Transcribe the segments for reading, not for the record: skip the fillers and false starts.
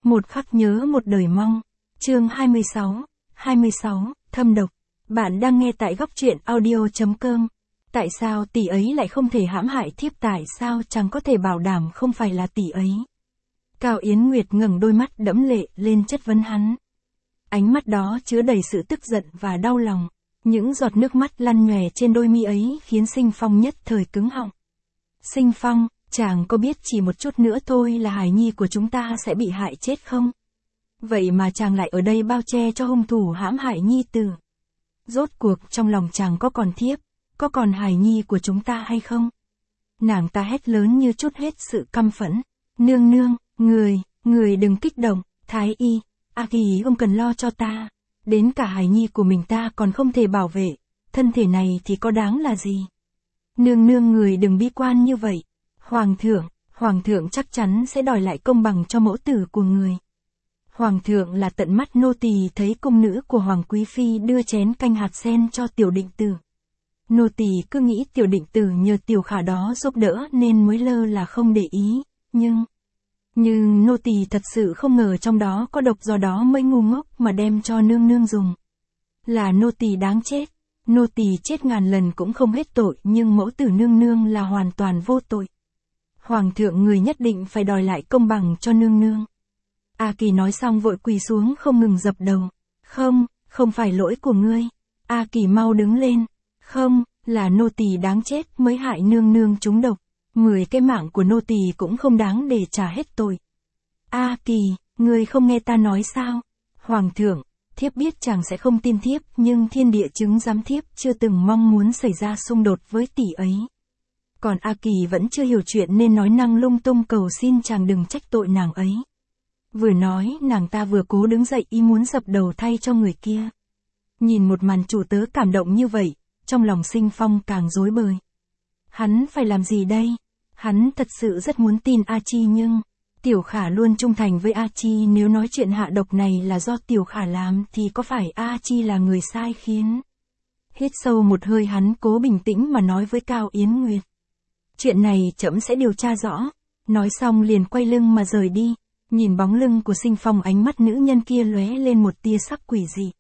Một khắc nhớ một đời mong. Chương 26, thâm độc. Bạn đang nghe tại góc truyện audio.com. Tại sao tỷ ấy lại không thể hãm hại thiếp, tại sao chẳng có thể bảo đảm không phải là tỷ ấy? Cao Yến Nguyệt ngẩng đôi mắt đẫm lệ lên chất vấn hắn. Ánh mắt đó chứa đầy sự tức giận và đau lòng. Những giọt nước mắt lăn nhòe trên đôi mi ấy khiến Sinh Phong nhất thời cứng họng. Sinh Phong, chàng có biết chỉ một chút nữa thôi là hài nhi của chúng ta sẽ bị hại chết không? Vậy mà chàng lại ở đây bao che cho hung thủ hãm hại nhi tử. Rốt cuộc trong lòng chàng có còn thiếp, có còn hài nhi của chúng ta hay không? Nàng ta hét lớn như trút hết sự căm phẫn. Nương nương, người đừng kích động, Thái y, A Kỳ không cần lo cho ta. Đến cả hài nhi của mình ta còn không thể bảo vệ, thân thể này thì có đáng là gì? Nương nương, người đừng bi quan như vậy. Hoàng thượng chắc chắn sẽ đòi lại công bằng cho mẫu tử của người. Hoàng thượng là tận mắt nô tỳ thấy cung nữ của Hoàng Quý Phi đưa chén canh hạt sen cho Tiểu Định Tử. Nô tỳ cứ nghĩ Tiểu Định Tử nhờ Tiểu Khả đó giúp đỡ nên mới lơ là không để ý, nhưng nô tỳ thật sự không ngờ trong đó có độc, do đó mới ngu ngốc mà đem cho nương nương dùng. Là nô tỳ đáng chết, nô tỳ chết ngàn lần cũng không hết tội, nhưng mẫu tử nương nương là hoàn toàn vô tội. Hoàng thượng, người nhất định phải đòi lại công bằng cho nương nương. A Kỳ nói xong vội quỳ xuống không ngừng dập đầu. Không phải lỗi của ngươi. A Kỳ mau đứng lên. Không, là nô tỳ đáng chết mới hại nương nương trúng độc. 10 cái mạng của nô tỳ cũng không đáng để trả hết tội. A Kỳ, ngươi không nghe ta nói sao? Hoàng thượng, thiếp biết chàng sẽ không tin thiếp, nhưng thiên địa chứng giám thiếp chưa từng mong muốn xảy ra xung đột với tỷ ấy. Còn A Kỳ vẫn chưa hiểu chuyện nên nói năng lung tung cầu xin chàng đừng trách tội nàng ấy. Vừa nói nàng ta vừa cố đứng dậy ý muốn dập đầu thay cho người kia. Nhìn một màn chủ tớ cảm động như vậy, trong lòng Sinh Phong càng rối bời. Hắn phải làm gì đây? Hắn thật sự rất muốn tin A Chi, nhưng Tiểu Khả luôn trung thành với A Chi, nếu nói chuyện hạ độc này là do Tiểu Khả làm thì có phải A Chi là người sai khiến? Hít sâu một hơi, hắn cố bình tĩnh mà nói với Cao Yến Nguyệt. Chuyện này trẫm sẽ điều tra rõ. Nói xong liền quay lưng mà rời đi. Nhìn bóng lưng của Sinh Phong, ánh mắt nữ nhân kia lóe lên một tia sắc quỷ dị.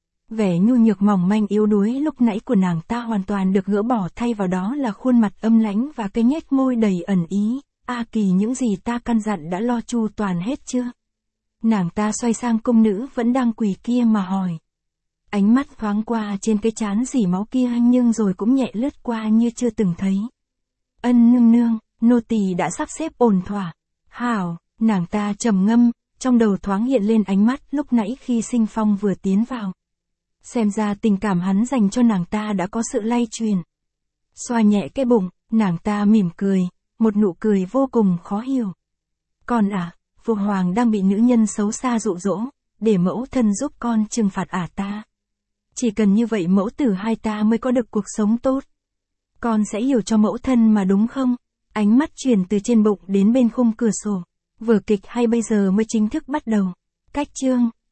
Vẻ nhu nhược mỏng manh yếu đuối lúc nãy của nàng ta hoàn toàn được gỡ bỏ, thay vào đó là khuôn mặt âm lãnh và cái nhếch môi đầy ẩn ý. A Kỳ, những gì ta căn dặn đã lo chu toàn hết chưa? Nàng ta xoay sang cung nữ vẫn đang quỳ kia mà hỏi. Ánh mắt thoáng qua trên cái trán rỉ máu kia nhưng rồi cũng nhẹ lướt qua như chưa từng thấy. Ân nương nương, nô tỳ đã sắp xếp ổn thỏa. Hảo. Nàng ta trầm ngâm, trong đầu thoáng hiện lên ánh mắt lúc nãy khi Sinh Phong vừa tiến vào. Xem ra tình cảm hắn dành cho nàng ta đã có sự lay truyền. Xoa nhẹ cái bụng, nàng ta mỉm cười, một nụ cười vô cùng khó hiểu. Con à, Phụ Hoàng đang bị nữ nhân xấu xa dụ dỗ, để mẫu thân giúp con trừng phạt ta. Chỉ cần như vậy mẫu tử hai ta mới có được cuộc sống tốt. Con sẽ hiểu cho mẫu thân mà đúng không? Ánh mắt truyền từ trên bụng đến bên khung cửa sổ. Vở kịch hay bây giờ mới chính thức bắt đầu. Cách chương